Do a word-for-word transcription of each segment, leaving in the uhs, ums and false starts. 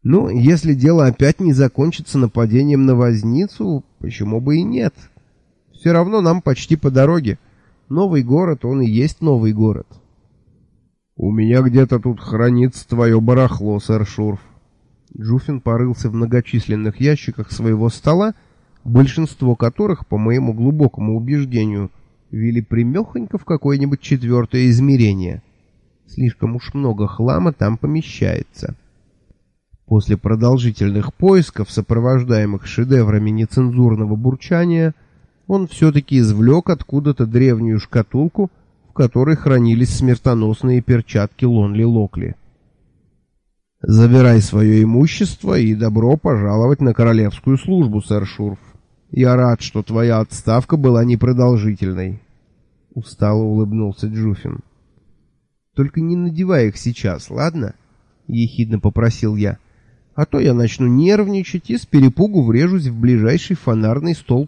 Ну, если дело опять не закончится нападением на возницу, почему бы и нет? Все равно нам почти по дороге. Новый город, он и есть новый город. У меня где-то тут хранится твое барахло, сэр Шурф. Джуффин порылся в многочисленных ящиках своего стола, большинство которых, по моему глубокому убеждению, вели прямехонько в какое-нибудь четвертое измерение. Слишком уж много хлама там помещается. После продолжительных поисков, сопровождаемых шедеврами нецензурного бурчания, он все-таки извлек откуда-то древнюю шкатулку, в которой хранились смертоносные перчатки Лонли Локли. «Забирай свое имущество и добро пожаловать на королевскую службу, сэр Шурф. Я рад, что твоя отставка была непродолжительной», — устало улыбнулся Джуффин. «Только не надевай их сейчас, ладно?» — ехидно попросил я. «А то я начну нервничать и с перепугу врежусь в ближайший фонарный столб».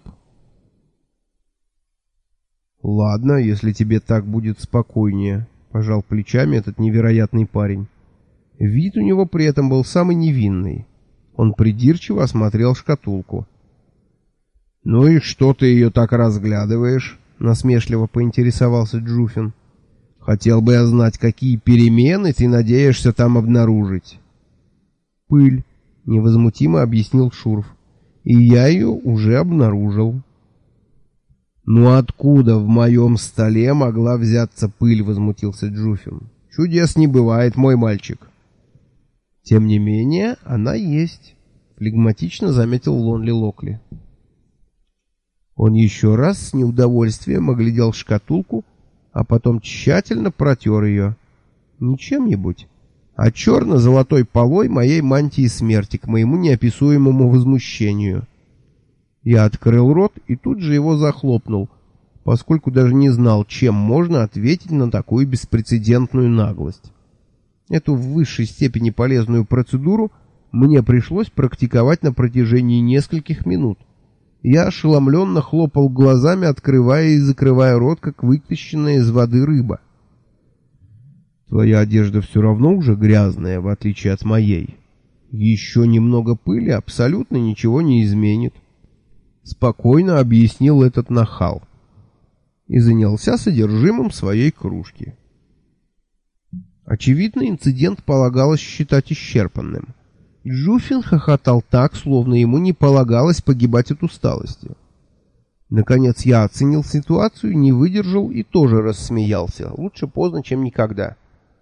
«Ладно, если тебе так будет спокойнее», — пожал плечами этот невероятный парень. Вид у него при этом был самый невинный. Он придирчиво осмотрел шкатулку. «Ну и что ты ее так разглядываешь?» — насмешливо поинтересовался Джуффин. «Хотел бы я знать, какие перемены ты надеешься там обнаружить». «Пыль», — невозмутимо объяснил Шурф. «И я ее уже обнаружил». «Ну откуда в моем столе могла взяться пыль?» — возмутился Джуффин. «Чудес не бывает, мой мальчик». «Тем не менее, она есть», — флегматично заметил Лонли Локли. Он еще раз с неудовольствием оглядел шкатулку, а потом тщательно протер ее. Не чем-нибудь, а черно-золотой полой моей мантии смерти, к моему неописуемому возмущению. Я открыл рот и тут же его захлопнул, поскольку даже не знал, чем можно ответить на такую беспрецедентную наглость. Эту в высшей степени полезную процедуру мне пришлось практиковать на протяжении нескольких минут. Я ошеломленно хлопал глазами, открывая и закрывая рот, как вытащенная из воды рыба. «Твоя одежда все равно уже грязная, в отличие от моей. Еще немного пыли абсолютно ничего не изменит», — спокойно объяснил этот нахал и занялся содержимым своей кружки. Очевидно, инцидент полагалось считать исчерпанным. Джуффин хохотал так, словно ему не полагалось погибать от усталости. Наконец я оценил ситуацию, не выдержал и тоже рассмеялся. Лучше поздно, чем никогда.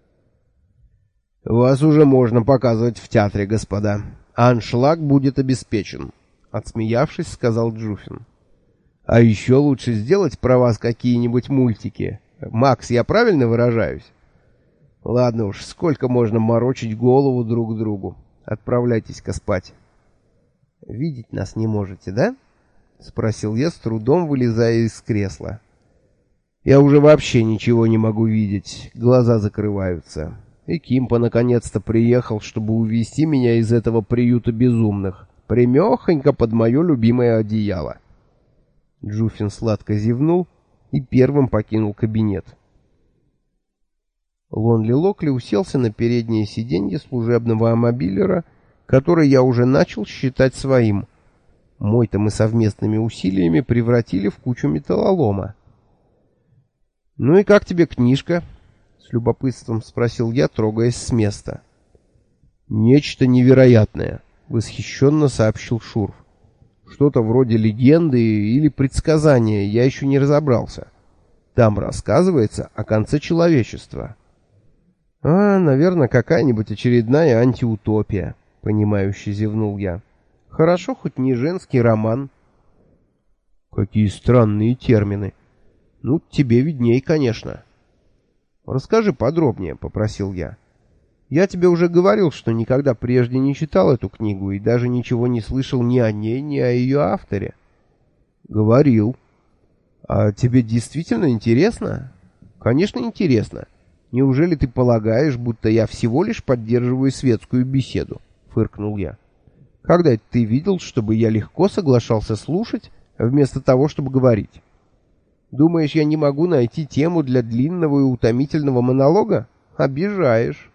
«Вас уже можно показывать в театре, господа. Аншлаг будет обеспечен», — отсмеявшись, сказал Джуффин. «А еще лучше сделать про вас какие-нибудь мультики. Макс, я правильно выражаюсь? Ладно уж, сколько можно морочить голову друг другу. Отправляйтесь-ка спать». «Видеть нас не можете, да?» — спросил я, с трудом вылезая из кресла. «Я уже вообще ничего не могу видеть, глаза закрываются. И Кимпа наконец-то приехал, чтобы увести меня из этого приюта безумных, прямехонько под мое любимое одеяло». Джуффин сладко зевнул и первым покинул кабинет. Лонли Локли уселся на переднее сиденье служебного мобилера, который я уже начал считать своим. Мой-то мы совместными усилиями превратили в кучу металлолома. «Ну и как тебе книжка?» — с любопытством спросил я, трогаясь с места. «Нечто невероятное», — восхищенно сообщил Шурф. «Что-то вроде легенды или предсказания, я еще не разобрался. Там рассказывается о конце человечества». «А, наверное, какая-нибудь очередная антиутопия», — понимающе зевнул я. «Хорошо, хоть не женский роман». «Какие странные термины. Ну, тебе видней, конечно». «Расскажи подробнее», — попросил я. «Я тебе уже говорил, что никогда прежде не читал эту книгу и даже ничего не слышал ни о ней, ни о ее авторе». «Говорил». «А тебе действительно интересно?» «Конечно, интересно. Неужели ты полагаешь, будто я всего лишь поддерживаю светскую беседу?» — фыркнул я. «Когда ты видел, чтобы я легко соглашался слушать, вместо того, чтобы говорить? Думаешь, я не могу найти тему для длинного и утомительного монолога? Обижаешь».